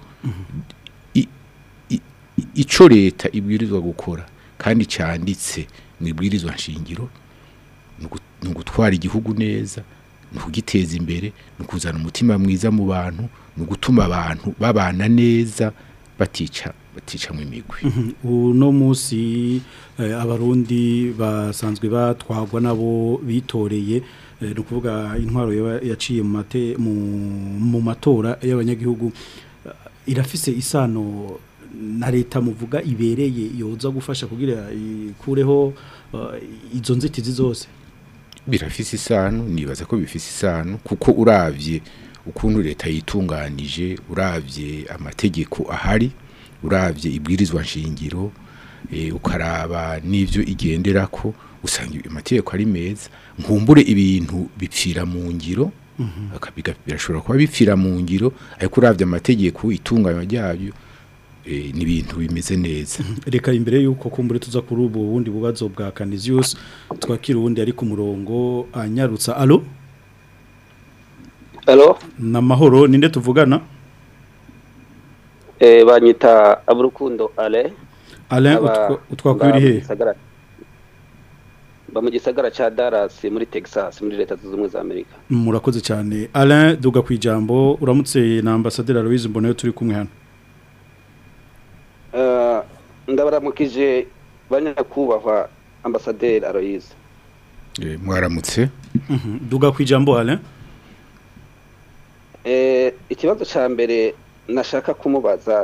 ico leta ibwirizwa gukora kandi cyanditse mwibwirizwa nshingiro no gutwara igihugu neza, no kugiteza imbere, no kuzana umutima mwiza mu bantu, no gutuma abantu babana neza batica mu imigwi. Uno musi abarundi basanzwe batwagwa nabo bitoreye, no kuvuga intwaro yaciye mu matora y'abanyagihugu, irafise isano na leta muvuga ibereye yoza gufasha kugira ikureho izo nzitizi zose? Birafise isano, nibaza ko bifise isano, kuko uravye ukuntu leta yitunganije, uravye amategeko ahari, uravye ibwirizwa nshingiro, ukaraba n'ivyo igenderako, usanga amategeko ari meza. Nkumbure ibintu bipfira mu ngiro, birashobora kuba bipfira mu ngiro, ariko uravye amategeko itunganywa ryabyo ni ibintu bimeze neza. Reka imbere yuko kumbure tuza kuri ubu bundi bubazo bwa Canisius, twakira ubundi ari ku murongo anyarutsa. Allo namahoro, ninde tuvugana? Banyita Aburukundo Alain. Utwakwiri he? Ba mu gisagara ca Dallas muri Texas muri leta z'ubumwe za Amerika. Murakoze cyane Alain, duga kwijambo. Uramutse na ambassadeur Aloise Mbonayo turi kumwe hano. Ndabaramukije banyakubahwa ambassadeur Aloise. Mwaramutse. Duga kwijambo Alain. Ikibazo ca mbere nashaka kumubaza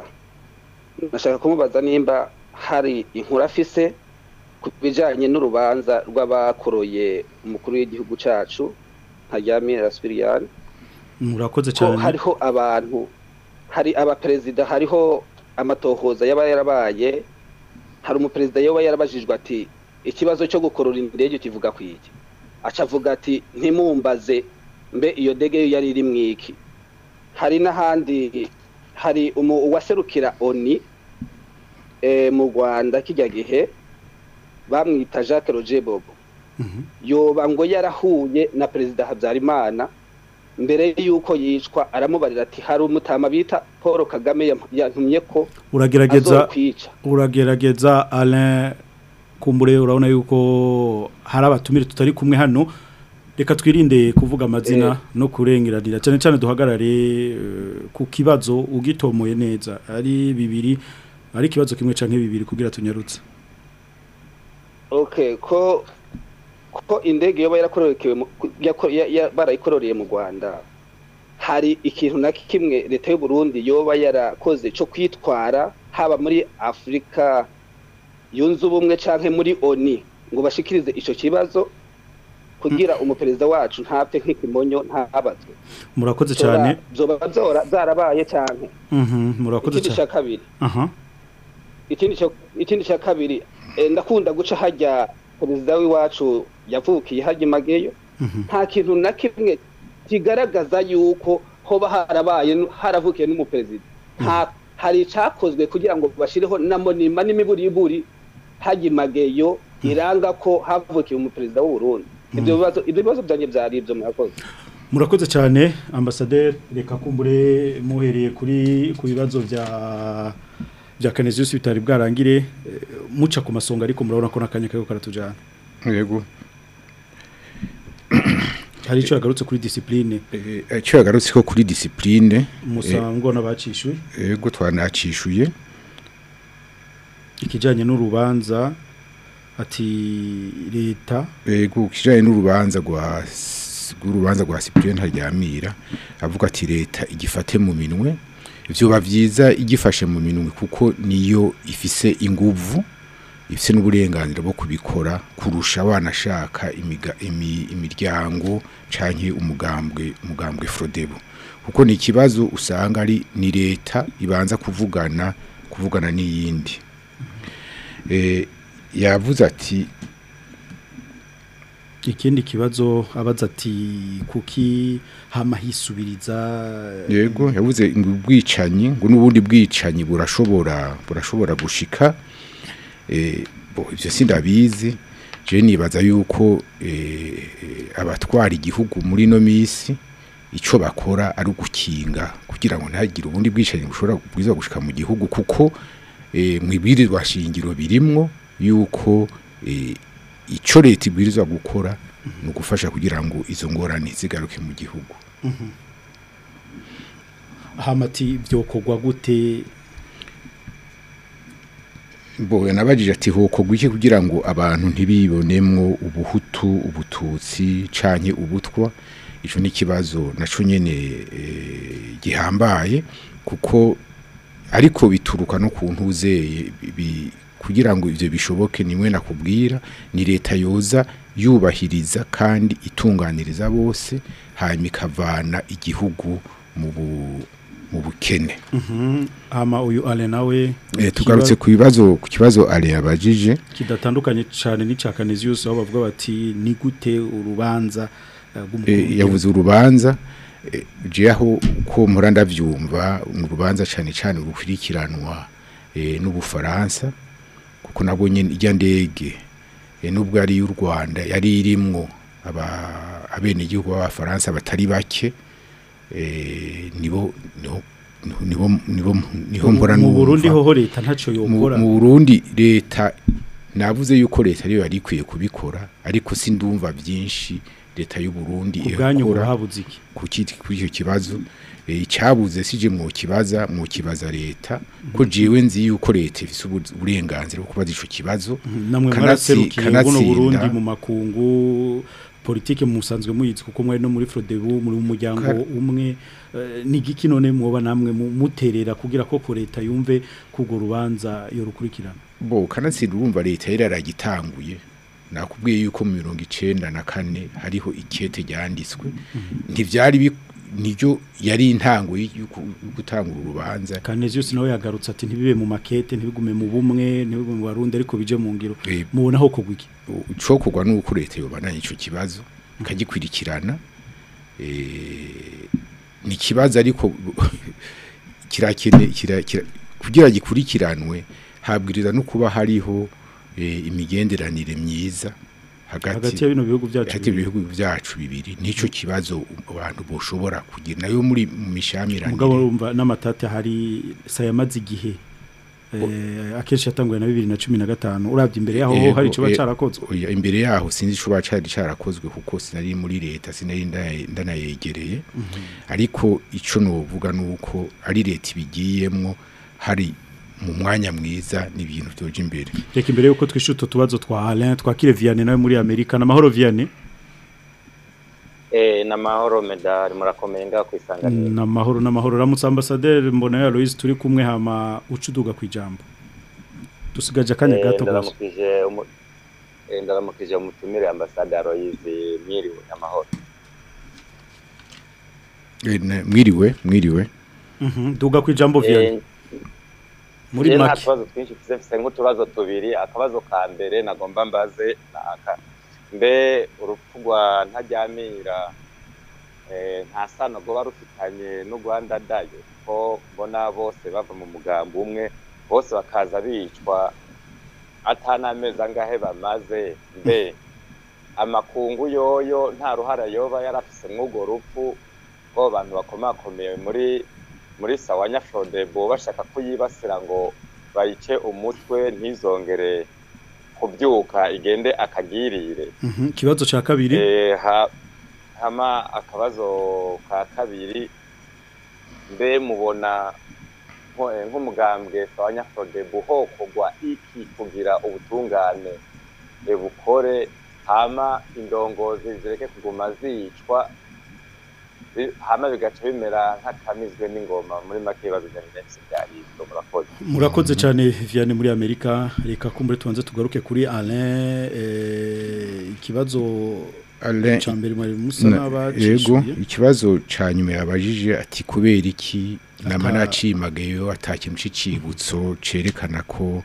nimba hari inkuru afise kubijanye n'urubanza rw'abakoroye umukuru w'igihugu cacu Ntaryamira Sipiriyani. Murakoze cyane. Hariho abantu, hari abaperezida, hariho amatohoza yaba yarabaye, hari umuperezida yoba yarabajijwe ati ikibazo cyo gukorora indege kivuga kwiki acavuga ati ntimumbaze mbe iyo ndege yari iri mwiki hari n'ahandi hari uwaserukira ONI mu Rwanda kijya gihe bamwita Jacques Roger Bobo yoba ngo yarahuye na perezida Habyarimana mbere yuko yicwa aramubarira ati hari umutama bita Paul Kagame yantumye ko uragerageza Alain kumbure urabona yuko hari abatumire tutari kumwe hano reka twirinde kuvuga amazina no kurengeranira cyane cyane duhagarare ku kibazo ugitomoye neza ari bibiri ari kibazo kimwe canke bibiri kugira tunyarutse okay ko indege yoba yarakororekewe barayikororeye mu Rwanda hari ikintu na kimwe leta y'u Burundi yoba yarakoze cyo kwitwara haba muri Afrika yunze ubumwe canke muri ONI ngo bashikirize ico kibazo kugira umuperezida wacu ntapfe nk'ikimonyo ntabazwe murakoze cyane zoba zarabaye cyane murakoze cyane ikindi cya kabiri ndakunda guca hajya perezida w'iwacu yavukiye hajya Mageyo nta kintu na kimwe kigaragaza yuko hoba haravukiye n'umuperezida hari icakozwe kugira ngo bashireho na monima n'imiburiburi hajya Mageyo iranga ko havukiye umuperezida w'u Burundi ibyo bibazo byanye byari ibyo murakoze cyane ambasaderi reka kumbure muhereye ku bibazo bya Canisius bitari bwarangire muca ku masonga ariko murabona ko nakanya kayo karatujana yego hari icyo yagarutse kuri discipline icyo yagarutse ko kuri discipline musango nabacishuye yego twanacishuye ikijanye n'urubanza ati leta yego kijanye n'urubanza rwa Cyprien Haryamira avuga ati leta igifate mu minwe ivyo bavyiza igifashe mu minwe kuko niyo ifise inguvu ifise n'uburenganzira bwo kubikora kurusha abanashaka imiryango canke umugambwe Frodebo kuko ni ikibazo usanga ari ni leta ibanza kuvugana n'iyindi yavuze ati ikindi kibazo abaza ati kuki hama hisubiriza yego yavuze ubwicanyi ngo n'ubundi bwicanyi burashobora gushika ivyo sindabizi je nibaza yuko abatwara igihugu muri no misi ico bakora ari ugukinga kugira ngo ntagire ubundi bwicanyi bushobora gushika mu gihugu kuko mwibwirizwa shingiro birimwo yuko ico leta ibwirizwa gukora no gufasha kugira ngo izo ngorane zigaruke mu gihugu hamati byokogwa gute Boye nabajije ati hokogwa iki kugira ngo abantu ntibibonemwo ubuhutu ubututsi canke ubutwa ico ni kibazo naco nyene gihambaye kuko ariko bituruka no kuntu uzeye kugira ngo ivyo bishoboke nimwe nakubwira ni leta yoza yubahiriza kandi itunganiriza bose hanyuma ikavana igihugu mu bukene ama uyu ale nawe tugarutse ku kibazo ale yabajije kidatandukanye cyane n'icya Canisius aho bavuga bati ni gute urubanza yavuze urubanza je aho ko muranda vyumva urubanza cyane rukurikiranwa n'ubufaransa kuko nabonye ijya ndege nubwo ari y'u Rwanda yari irimwo abene igihugu b'abafaransa batari bake nibo mbora mu Burundi ho leta ntaco yokora mu Burundi leta navuze yuko leta ariyo yari ikwiye kubikora ariko sindumva byinshi leta y'u Burundi ikora kuri icyo kibazo icyabuze sije mu kibaza leta ko jiwe nzi yuko leta ifise uburenganzira bwo kubaza ico kibazo namwe mwaraserukiye buno Burundi mu makungu politike musanzwe muyizi kuko mwari no muri Frodebu muri umuryango umwe nigiki none mwoba namwe muterera kugira ko leta yumve kugo rubanza yo rukurikirana bo kanatsinda urumva leta yaragitanguye nakubwiye yuko mu 1994 hariho ikete ryanditswe ntivyari nibyo yari intango yo gutangura urubanza. Canesius nawe yagarutse ati ntibibe mu makete ntibigume mu bumwe ntibigume mu barundi ariko bije mu ngiro mubona ho kugwa iki cyo kugwa nuko leta yobananye ico kibazo kagikwirikirana ni kibazo ariko kirakene kugira gikurikiranwe habwiriza no kuba hariho imigenderanire myiza hagati ya bino bihugu byacu bibiri nico kibazo abantu boshobora kugira nayo muri mu mishamirane mugabo urumva n'amatate hari sayamaze igihe akenshi yatanguye na 2015 uravye imbere yaho hari ico bacarakozwe imbere yaho sinzi ico bacari carakozwe kuko sinari muri leta sinari ndanayegereye ariko ico novuga nuko ari leta ibigiyemwo hari mu mwanya mwiza n'ibintu byoje imbere reka imbere yuko twishuto tubazo twa Alain twakire Vianney nawe muri Amerika na mahoro Vianney na mahoro medali murakomenga kwisanganira na mahoro ramutse ambassadeur mbona ya Louise turi kumwe hama ucuduga kwijambo dusigaje akanya gato gose ndaramukije umutumire ambassadeur Louise mwiriwe na mahoro mwiriwe duga kwijambo Vianney muri make tubazo twinshi tufise nk'utubazo tubiri akabazo ka mbere nagomba mbaze aka mbe urupfu rwa Ntaryamira nta sano go barufitanye n'u Rwanda dayo ko mbona bose bava mu mugambo umwe bose bakaza bicwa atanameza angahe bamaze mbe amakungu yoyo nta ruhara yoba yarafise mw'urwo rupfu ko abantu bakomakomeye muri Sawanya Frodebo bashaka kuyibasira ngo bayice umutwe ntizongere kubyuka igende akagirire kibazo ca kabiri hama akabazo ka kabiri mbe mubona nk'umugambwe Sawanya Frodebo hokogwa iki kugira ubutungane bukore hama indongozi zireke kuguma zicwa hama bigaca bimera nk'akamizwe n'ingoma muri make ibibazo byari murakoze cyane Vianney muri Amerika reka kumbure tubanze tugaruke kuri Alain ikibazo Alain cyambere muri musa yego ikibazo cyanyuma yabajije ati kubera iki nama nacimagayo atakintu c'icibutso cerekana ko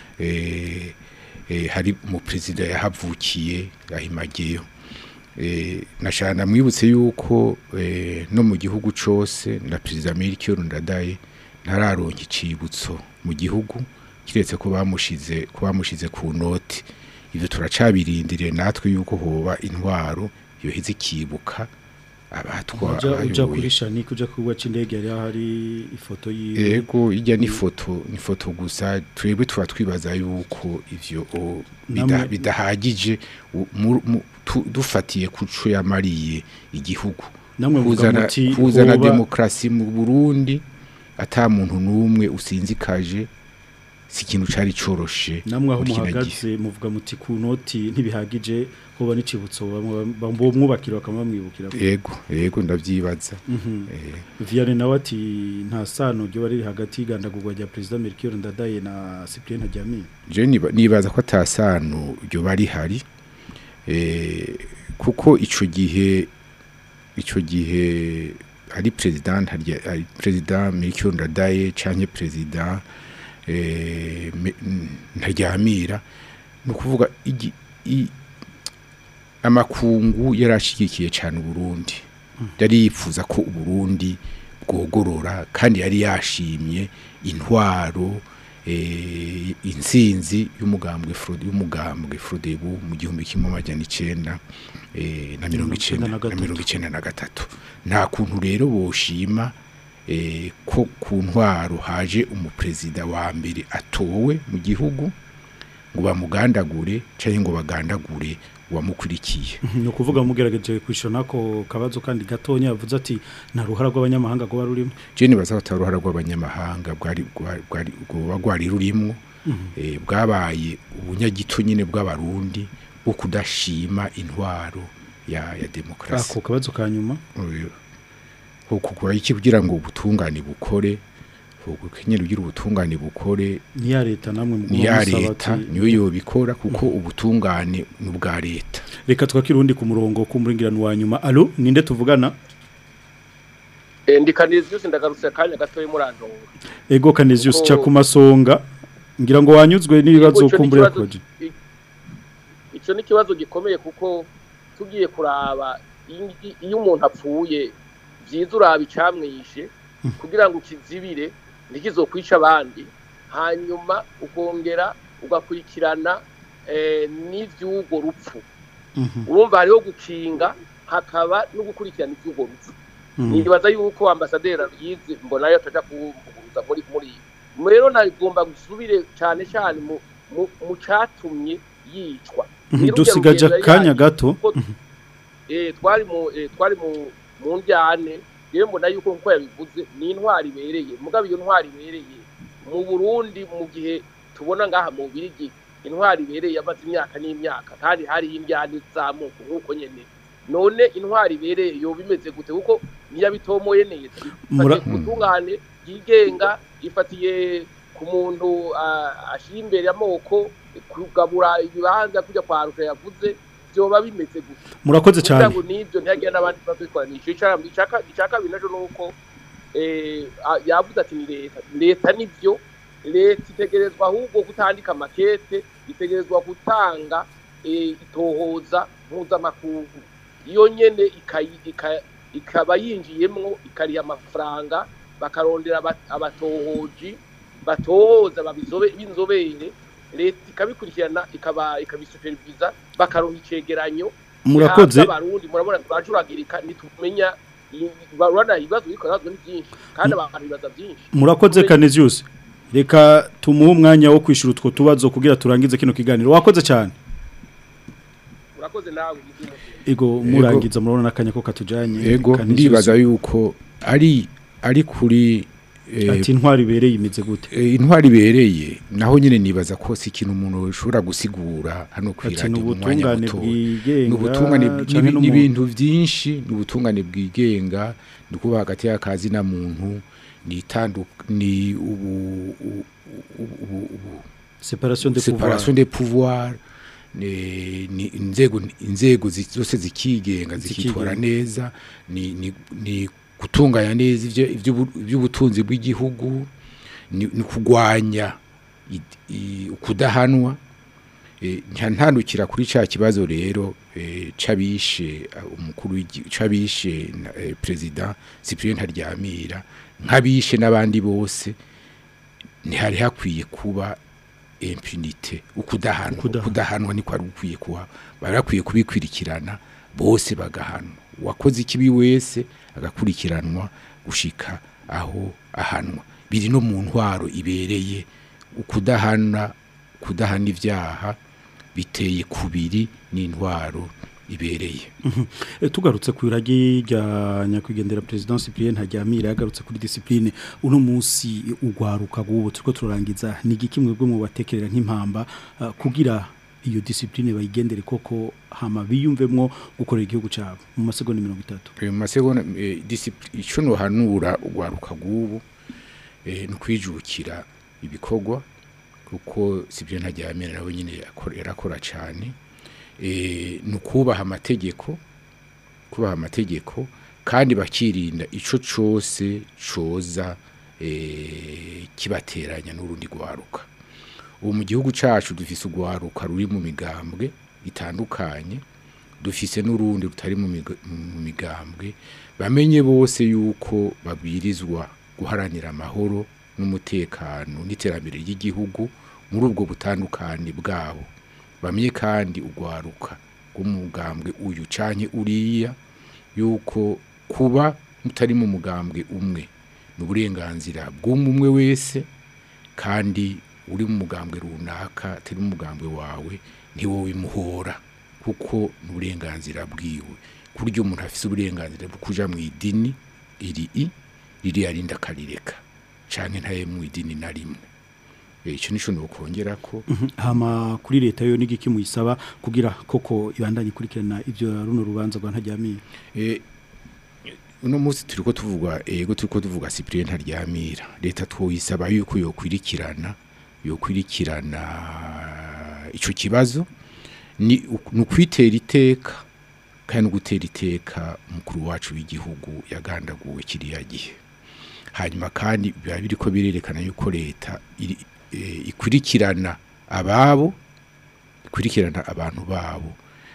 hari mu president yahavukiye yahimageyo nashana mwibutse yuko no mu gihugu cyose na president Melchior Ndadaye ntararonka icibutso mu gihugu kiretse ko bamushize ku noti ivyo turacabirindiriye natwe yuko hoba intwaro yohize kibuka abatwa uja kurisha ni kuja kuwa c'indege yari hari ifoto yego ijya ni foto gusa twebwe tuba twibaza yuko ivyo bidahagije dufatiye kuco yamariye igihugu kuzana demokrasi mu Burundi ata muntu numwe usinzikaje si ikintu cari coroshe namwe aho muhagaze muvuga muti ku noti ntibihagije hoba n'icibutso bamwubakira bakamwamwibukira yego ndavyibaza Vianney nawe ati nta sano ryo bari hagati y'igandagurwa rya president Melchior Ndadaye na Cyprien Ntaryamira je nibaza ko atasano ryo bari hari kuko ico gihe ari president Melchior Ndadaye canke president Ntaryamira no kuvuga amakungu yarashigikiye cyane Burundi yari yifuza ko Burundi bwogorora kandi yari yashimye intwaro insinzi y'umugambwe Frodebo mu 1993 nta kuntu rero boshima ko ku ntwaro haje umuprezida wa mbere atowe mu gihugu ngo bamugandagure cyangwa ngo bagandagure wamukurikiye no kuvuga mugerageje kwishona ko kabazo kandi gatonya yavuze ati nta ruhara rw'abanyamahanga go barurimo je nibaza ko ruhara rw'abanyamahanga bwari rurimo bwabaye ubunyagito nyine bw'abarundi bwo kudashima intwaro ya demokrasi ako kabazo kanyuma kugura iki kugira ngo ubutungane bukore kenyera ugira ubutungane bukore ni ya leta namwe mu leta niyo yobikora kuko ubutungane n'ubwa leta reka twakira undi ku murongo ku muringirano wa nyuma allo ninde tuvugana ndi Canisius ndagarutse akanya gatoye murandonga ego Canisius cya kumasonga ngira ngo wanyuzwe n'ibibazo kumbure koje ico ni kibazo gikomeye kuko tugiye kuraba iyo umuntu apfuye byiza uraba icamwishe kugira ngo kizibire ntikizokwica abandi hanyuma ukongera ugakurikirana n'ivyugo rupfu urumva hariho gukinga hakaba no gukurikirana ivyugo rupfu nibaza yuko ambasaderi yize mbona yo taja kubuza muri rero nagomba gusubire cyane cyane mu catumye yicwa dusigaje kanya gato twari mu njyane rero mbona yuko nkuko yabivuze ni intwari ibereye mugabo iyo ntwari ibereye mu Burundi mu gihe tubona ngaha mu Birigi intwari ibereye amaze imyaka n'imyaka kandi hari injyane zamuko nkuko nyene none intwari ibereye yo bimeze gute kuko niyabitomoye neza gutungane yigenga ifatiye ku muntu ashira imbere y'amoko kugabura ibibanza kujya kwa Rusha yavuze byoba bimeze gute murakoze cyane ngo nibyo ntiyagiye n'abandi babikoranisha icaka binaje nuko yavuze ati ni leta nibyo leta itegerezwa ahubwo gutandika makete itegerezwa gutanga itohoza mpuzamakungu iyo nyene ikaba yinjiyemwo ikariya amafaranga bakarondera abatohoji batohoza b'inzobere leta ikabikurikirana ikabisupervisa bakaronka icegeranyo murakoze abarundi murabona twajuragirika nitumenya barwana ibibazo bikorazwe ni byinshi kandi abantu bibaza byinshi murakoze Canisius reka tumuhe umwanya wo kwishura utwo tubazo kugira turangize kino kiganiro wakoze cyane murakoze nawe ego murangiza murabona nakanya ko katujanye ego ndibaza yuko ari kuri ati intwari ibereye imeze gute intwari ibereye naho nyine nibaza ko si ikintu umuntu ushobora gusigura hano kwiranye umwanya muto n'ubutungane n'ibintu byinshi n'ubutungane bwigenga ndikuba hagati y'akazi na muntu ni séparation des pouvoirs ni inzego zose zikigenga zikitwara neza ni gutunganya neza iby'ubutunzi bw'igihugu ni kugwanya ukudahanwa ntandukira kuri ca kibazo rero cabishe umukuru cabishe president Cyprien Ntaryamira nkabishe n'abandi bose ntihari hakwiye kuba impunité ukudahanwa ni kwari ukwiye kuba barakwiye kubikwirikirana bose bagahanwa wakoze ikibi wese agakurikiranwa gushika aho ahanwa biri no mu ntwaro ibereye kudahana ivyaha biteye kubiri n'intwaro ibereye tugarutse ku iragi rya nyakwigendera president Cyprien Ntaryamira yagarutse kuri discipline uno munsi ugwaruka gubo turiko turangiza ni gikimwe bwo mu batekerera nk'impamba kugira iyo discipline bayigendere koko hama biyumvemwo gukorera igihugu cyabo mu masegonda 30 mu masegonda discipline ico no hanura ugwaruka gubo no kwijukira ibikorwa kuko Cyprien Ntaryamira nawe nyine yarakora cyane nukubaha amategeko kandi bakirinda ico cose coza kibateranya n'urundi gwaruka ubu mu gihugu cacu dufise ugwaruka ruri mu migambwe itandukanye dufise n'urundi rutari mu migambwe bamenye bose yuko babwirizwa guharanira amahoro n'umutekano n'iterambere ry'igihugu muri ubwo butandukane bwabo bamenye kandi ugwaruka rw'umugambwe uyu canke uriya yuko kuba mutari mu mugambwe umwe n'uburenganzira bw'umwe wese kandi uri mu mugambwe runaka atari mu mugambwe wawe ntiwo wimuhora kuko n'uburenganzira bwiwe kuryo umuntu afise uburenganzira bwo kuja mu idini iri arinda karireka canke ntaye mu idini na rimwe ico nico nokongera ko hama kuri leta yo nigiki muyisaba kugira koko ibandanye kurikirana ivyo runo rubanza rwa Ntaryamira uno munsi turiko tuvuga Cyprien Ntaryamira leta twoyisaba yuko yokwirikirana ico kibazo ni ukwitera iteka kandi gutera iteka umukuru wacu w'igihugu yagandaguwe kiriya gihe. Hanyuma kandi biba biriko birerekana yuko leta ikurikirana ababo, ikurikirana abantu babo,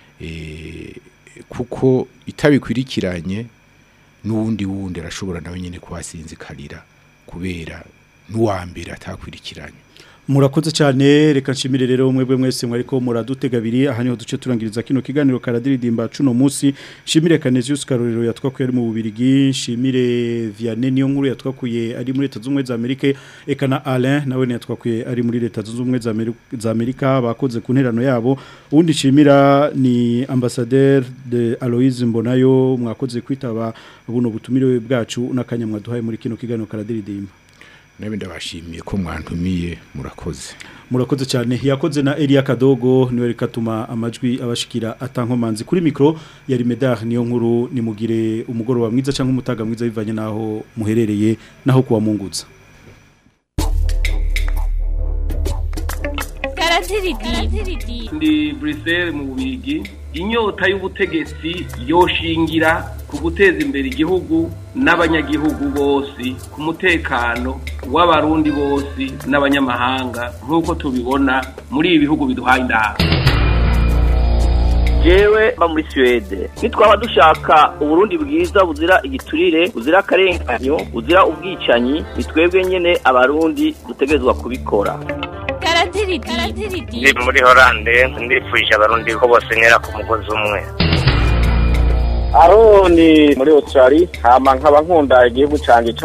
kuko itabikurikiranye n'uwundi arashobora nawe nyine kuhasinzikarira kubera n'uwambere atakurikiranye. Murakoze cyane, reka nshimire rero mwebwe mwese mwariko muradutegabiri. Aha niho duce turangiriza kino kiganiro karadiridimba cuno munsi. Nshimire Canesius Karorero yatwakuye ari mu Bubirigi, nshimire Vianney niyo nkuru yatwakuye ari muri Leta z'Ubumwe za Amerika, eka na Alain nawe yatwakuye ari muri Leta z'Ubumwe za Amerika, bakoze ku nterano yabo. Undi nshimira ni Ambassadeur de Aloise Mbonayo, mwakoze kwitaba buno butumire bwacu n'akanyamwa duhaye muri kino kiganiro karadiridimba. Nabe ndabashimiye ko mwantumiye, murakoze cyane. Yakoze na Elia Kadogo niwe rikatuma amajwi abashikira atankomanzi. Kuri mikro yari Medar niyo nkuru. Nimugire umugoroba mwiza cyangwa umutaga mwiza bivanye naho muherereye naho kuwa mungutsa. Ndi Bruxelles mu Bubirigi. Inyota y'ubutegetsi yoshingira ku guteza imbere igihugu n'abanyagihugu bose, ku mutekano w'abarundi bose n'abanyamahanga nk'uko tubibona muri ibi bihugu biduhaye indaha. Jewe ba muri Suède nitwaba dushaka uburundi bwiza buzira igiturire, buzira akarenganyo, buzira ubwicanyi, nitwebwe nyene abarundi dutegezwa kubikora. Ndi muri Hollande, ndifuje abarundi ko bose nyera ku mugozi umwe. Aroni muri Australia, hama nkaba nkunda igihugu canje.